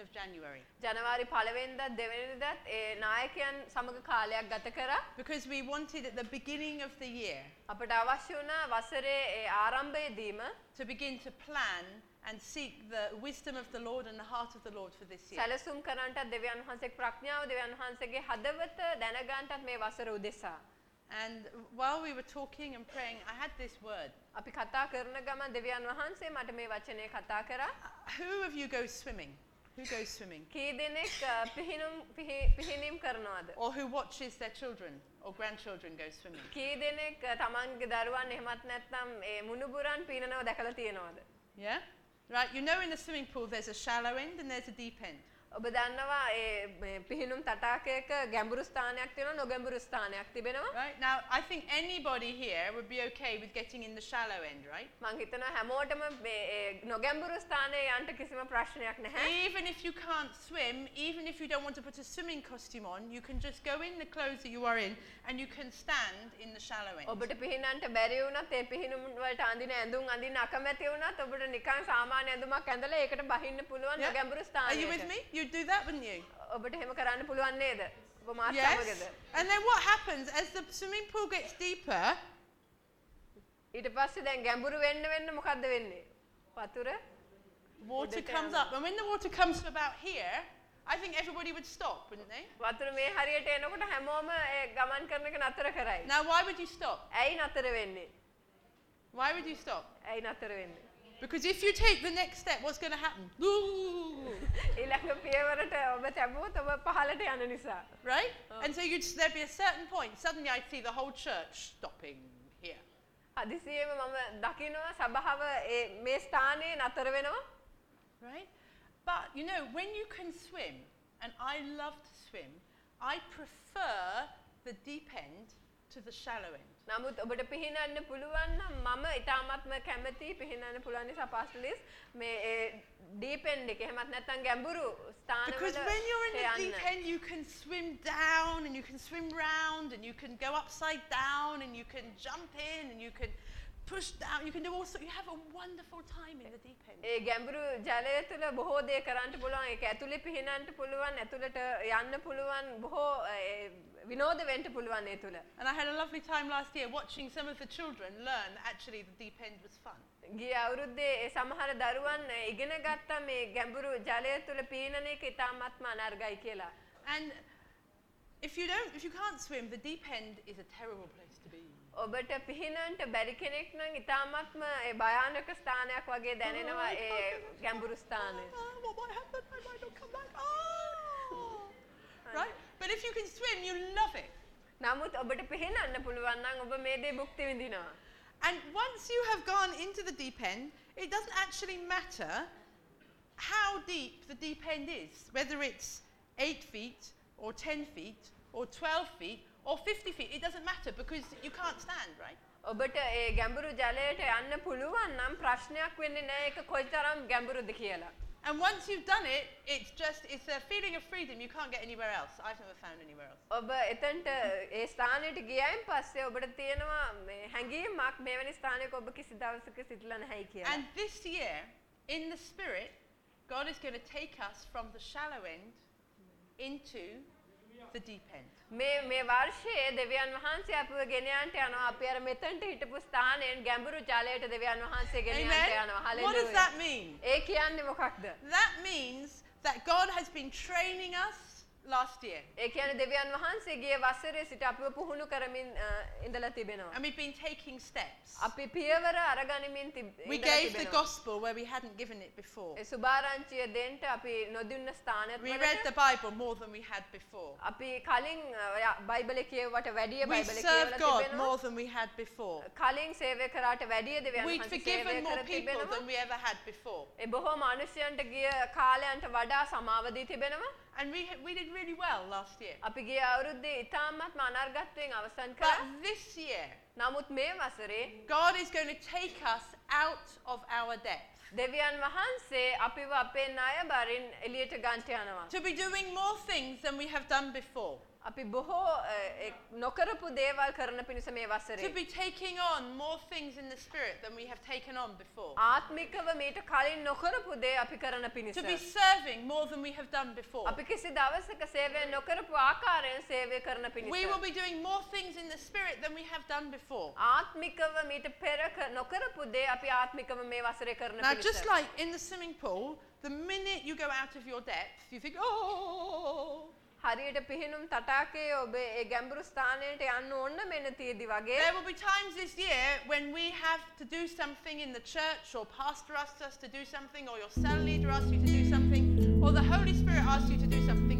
of January. ජනවාරි 1 වෙනිදා 2 වෙනිදාත් ඒ නායකයන් සමග කාලයක් ගත කරා. Because we wanted at the beginning of the year අපට අවශ්‍ය වුණා වසරේ ඒ ආරම්භයේදීම to begin to plan and seek the wisdom of the Lord and the heart of the Lord for this year. සැලසුම් කරන්නට දෙවියන් වහන්සේගේ ප්‍රඥාව දෙවියන් වහන්සේගේ හදවත දැනගන්නටත් මේ වසර උදෙසා. And while we were talking and praying, I had this word. අපි කතා කරන ගමන් දෙවියන් වහන්සේ මට මේ වචනේ කතා කරා. Who of you goes swimming? Who goes swimming? කී දෙනෙක් පිහිනීම් කරනවද? Or who watches their children or grandchildren go swimming? කී දෙනෙක් තමන්ගේ දරුවන් එහෙමත් නැත්නම් ඒ මුණුබුරන් පීනනව දැකලා තියෙනවද? Yeah? Right, you know in the swimming pool there's a shallow end and there's a deep end. ඔබ දන්නවා ඒ පිහිනුම් තටාකයක ගැඹුරු ස්ථානයක් තියෙනවා නොගැඹුරු ස්ථානයක් තිබෙනවා. Right? Now, I think anybody here would be okay with getting in the shallow end, right? මම හිතනවා හැමෝටම මේ නොගැඹුරු ස්ථානයේ යන්න කිසිම ප්‍රශ්නයක් නැහැ. Even if you can't swim, even if you don't want to put a swimming costume on, you can just go in the clothes that you are in and you can stand in the shallow end. ඔබට පිහිනන්න බැරි වුණත් ඒ පිහිනුම් වලට අඳින ඇඳුම් අඳින්න අකමැති වුණත් ඔබට නිකන් සාමාන්‍ය ඇඳුමක් ඇඳලා ඒකට බහින්න පුළුවන් නොගැඹුරු Are you with ස්ථානයකට. me? You'd do that, wouldn't you? ඔබට එහෙම කරන්න පුළුවන් නේද? ඔබ මාත් Yes. සමගද? And then what happens as the swimming pool gets deeper? ඊට පස්සේ දැන් ගැඹුරු වෙන්න මොකද්ද වෙන්නේ? වතුර Water comes up. And when the water comes to about here, I think everybody would stop, wouldn't they? වතුර මේ හරියට එනකොට හැමෝම ඒ ගමන් කරන එක නතර කරයි. Now, why would you stop? ඇයි නතර වෙන්නේ? Why would you stop? ඇයි නතර වෙන්නේ? Because if you take the next step, what's going to happen? Ooh, ඊළඟ පියවරට ඔබ තැබුවොත් ඔබ පහළට යන නිසා. right? And so there'd be a certain point. Suddenly I'd see the whole church stopping here. හදිසියෙම මම දකිනවා සභාව මේ ස්ථානයේ නතර වෙනවා. Right? But, you know, when you can swim, and I love to swim, I prefer the deep end to the shallow end. නමුත් ඔබට පිහිනන්න පුළුවන් නම් මම ඊටාත්ම කැමති පිහිනන්න පුළුවන් නිසා පාස්ටලිස් මේ ඩීප් එන්ඩ් එක එහෙමත් නැත්නම් ගැඹුරු ස්ථානවල Because when you're in the deep end, you can swim down and you can swim round and you can go upside down and you can jump in and you can push down. You can do all sorts. You have a wonderful time in the deep end. ඒ ගැඹුරු ජලය තුල බොහෝ දේ කරන්න පුළුවන්. ඒක ඇතුලේ පිහිනන්න පුළුවන්. ඇතුලට යන්න පුළුවන්. බොහෝ විනෝද වෙන්න පුළුවන් ඒ තුල. And I had a lovely time last year watching some of the children learn that actually the deep end was fun. ගිය අවුරුද්දේ සමහර දරුවන් ඉගෙන ගත්තා මේ ගැඹුරු ජලය තුල පීනන එක ඉතාමත්ම අනර්ගයි කියලා. And if you can't swim, the deep end is a terrible place to be. ඔබට පිහිනන්ට බැරි කෙනෙක් නම් ඉතාමත්ම භයානක ස්ථානයක් වගේ දැනෙනවා ඒ ගැඹුරු ස්ථානය. What might happen? I might not come back. Oh. Right? But if you can swim, you love it. නමුත් ඔබට පිහිනන්න පුළුවන් නම් ඔබ මේ දේ භුක්ති විඳිනවා. And once you have gone into the deep end, it doesn't actually matter how deep the deep end is, whether it's 8 feet or 10 feet or 12 feet or 50 feet. It doesn't matter because you can't stand, right? ඔබට ඒ ගැඹුරු ජලයට යන්න පුළුවන් නම් ප්‍රශ්නයක් වෙන්නේ නැහැ ඒක කොයිතරම් ගැඹුරුද කියලා. And once you've done it, it's a feeling of freedom you can't get anywhere else. I've never found anywhere else. ඔබ එතනට ඒ ස්ථානෙට ගියයින් පස්සේ ඔබට තියෙනවා මේ හැඟීමක් මෙවැනි ස්ථානයක ඔබ කිසි දවසක සිටලා නැහැයි කියලා. And this year, in the Spirit, God is going to take us from the shallow end into the deep end. මේ වර්ෂයේ දෙවියන් වහන්සේ අපව ගෙන යන්න යනවා. අපි අර මෙතනට හිටපු ස්ථානයෙන් ගැඹුරු ජලයට දෙවියන් වහන්සේ ගෙන යන්න යනවා. Amen. What does that mean? ඒ කියන්නේ මොකක්ද? That means that God has been training us last year. ඒ කියන්නේ දෙවියන් වහන්සේ ගිය වසරේ සිට අපිව පුහුණු කරමින් ඉඳලා තිබෙනවා. And we've been taking steps. අපි පියවර අරගනිමින් We gave the gospel where we hadn't given it before. ඒ සුභාරංචිය දෙන්න අපි නොදුන්න ස්ථානත් We read the Bible more than we had before. අපි කලින් බයිබලේ කියවුවට වැඩිය We බයිබලේ served කියවලා God තිබෙනවා. more than we had before. කලින් සේවය කරාට වැඩිය දෙවියන් We'd වහන්සේ සේවය forgiven more කර people තිබෙනවා. than we ever had before. ඒ බොහෝ මිනිසයන්ට ගිය කාලයන්ට වඩා සමාව දී තිබෙනවා. And we did really well last year. අපි ගිය අවුරුද්දේ ඉතාමත්ම අනර්ගත්වයෙන් අවසන් කළා. But this year, නමුත් මේ වසරේ God is going to take us out of our depth. දෙවියන් වහන්සේ අපිව අපේ ණය බරින් එළියට ගන්ට යනවා. To be doing more things than we have done before. අපි බොහෝ නොකරපු දේවල් කරන පිණිස මේ To වසරේ be taking on more things in the Spirit than we have taken on before. ආත්මිකව මීට කලින් නොකරපු දේ අපි කරන පිණිස To be serving more than we have done before. අපි කිසි දවසක සේවය නොකරපු ආකාරයෙන් සේවය කරන We will පිණිස be doing more things in the Spirit than we have done before. ආත්මිකව මීට පෙර නොකරපු දේ අපි ආත්මිකව මේ වසරේ කරන Now, පිණිස just like in the swimming pool, the minute you go out of your depth, you think, oh. හරියට පිහිනුම් තටාකයේ ඔබ ඒ ගැඹුරු ස්ථානයට යන්න ඕන මෙන්න තියදී වගේ There will be times this year when we have to do something in the church, or pastor asks us to do something, or your cell leader asks you to do something, or the Holy Spirit asks you to do something.